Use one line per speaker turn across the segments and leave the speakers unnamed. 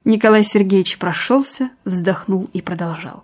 Николай Сергеевич прошелся, вздохнул и продолжал.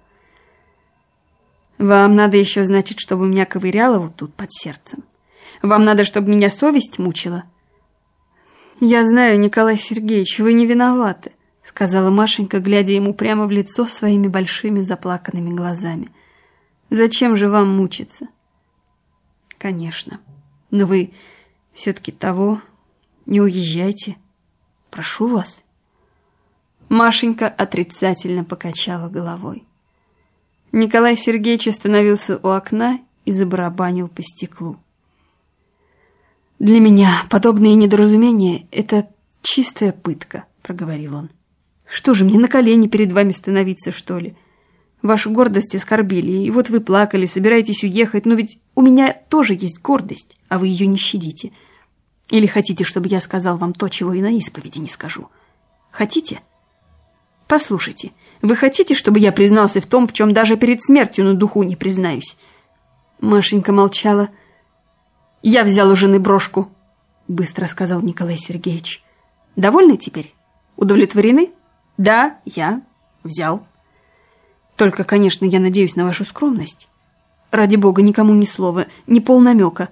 Вам надо еще, значит, чтобы меня ковыряло вот тут под сердцем? Вам надо, чтобы меня совесть мучила? Я знаю, Николай Сергеевич, вы не виноваты, сказала Машенька, глядя ему прямо в лицо своими большими заплаканными глазами. Зачем же вам мучиться? Конечно. Но вы все-таки того не уезжайте. Прошу вас. Машенька отрицательно покачала головой. Николай Сергеевич остановился у окна и забарабанил по стеклу. «Для меня подобные недоразумения — это чистая пытка», — проговорил он. «Что же, мне на колени перед вами становиться, что ли? Вашу гордость оскорбили, и вот вы плакали, собираетесь уехать, но ведь у меня тоже есть гордость, а вы ее не щадите. Или хотите, чтобы я сказал вам то, чего и на исповеди не скажу? Хотите? Послушайте, вы хотите, чтобы я признался в том, в чем даже перед смертью на духу не признаюсь?» Машенька молчала. «Я взял у жены брошку», — быстро сказал Николай Сергеевич. «Довольны теперь? Удовлетворены?» «Да, я взял. Только, конечно, я надеюсь на вашу скромность. Ради бога, никому ни слова, ни полнамека».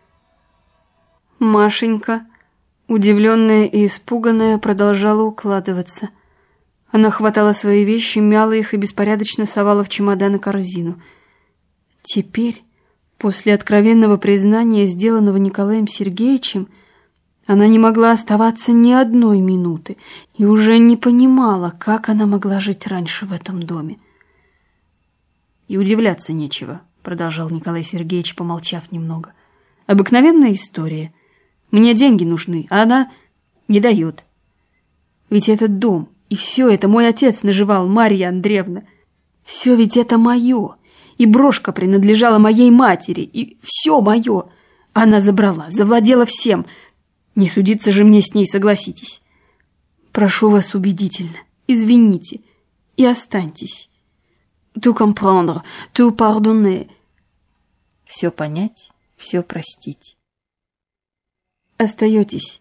Машенька, удивленная и испуганная, продолжала укладываться. Она хватала свои вещи, мяла их и беспорядочно совала в чемодан и корзину. Теперь, после откровенного признания, сделанного Николаем Сергеевичем, она не могла оставаться ни одной минуты и уже не понимала, как она могла жить раньше в этом доме. «И удивляться нечего», — продолжал Николай Сергеевич, помолчав немного. «Обыкновенная история. Мне деньги нужны, а она не дает. Ведь этот дом и все это мой отец наживал, Марья Андреевна. Все ведь это мое. И брошка принадлежала моей матери, и все мое. Она забрала, завладела всем. Не судиться же мне с ней, согласитесь. Прошу вас убедительно, извините и останьтесь. Tout comprendre, tout pardonner. Все понять, все простить. Остаетесь?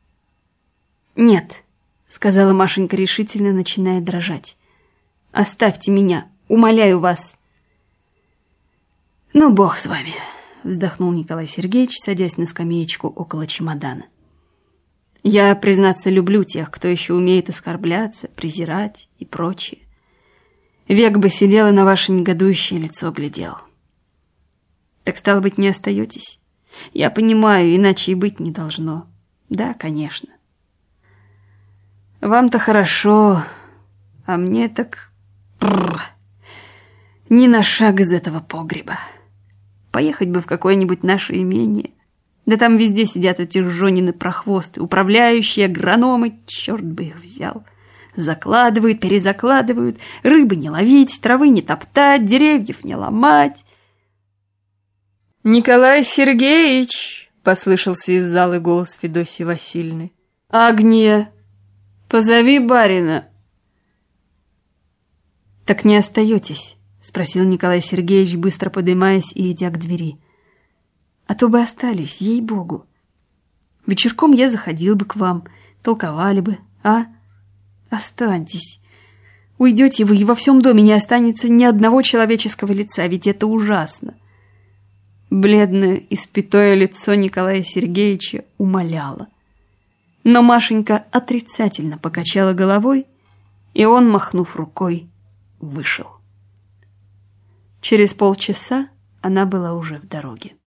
Нет, сказала Машенька решительно, начиная дрожать. Оставьте меня, умоляю вас. Ну, бог с вами, вздохнул Николай Сергеевич, садясь на скамеечку около чемодана. Я, признаться, люблю тех, кто еще умеет оскорбляться, презирать и прочее. Век бы сидел и на ваше негодующее лицо глядел. Так, стало быть, не остаетесь? Я понимаю, иначе и быть не должно. Да, конечно. Вам-то хорошо, а мне так... Ни на шаг из этого погреба. Поехать бы в какое-нибудь наше имение. Да там везде сидят эти жонины прохвосты, управляющие, агрономы, черт бы их взял. Закладывают, перезакладывают, рыбы не ловить, травы не топтать, деревьев не ломать. «Николай Сергеевич!» — послышался из залы голос Федосьи Васильевны. «Агния, позови барина!» «Так не остаетесь?» — спросил Николай Сергеевич, быстро поднимаясь и идя к двери. «А то бы остались, ей-богу. Вечерком я заходил бы к вам, толковали бы, а? Останьтесь. Уйдете вы, и во всем доме не останется ни одного человеческого лица, ведь это ужасно». Бледное, испятое лицо Николая Сергеевича умоляло. Но Машенька отрицательно покачала головой, и он, махнув рукой, вышел. Через полчаса она была уже в дороге.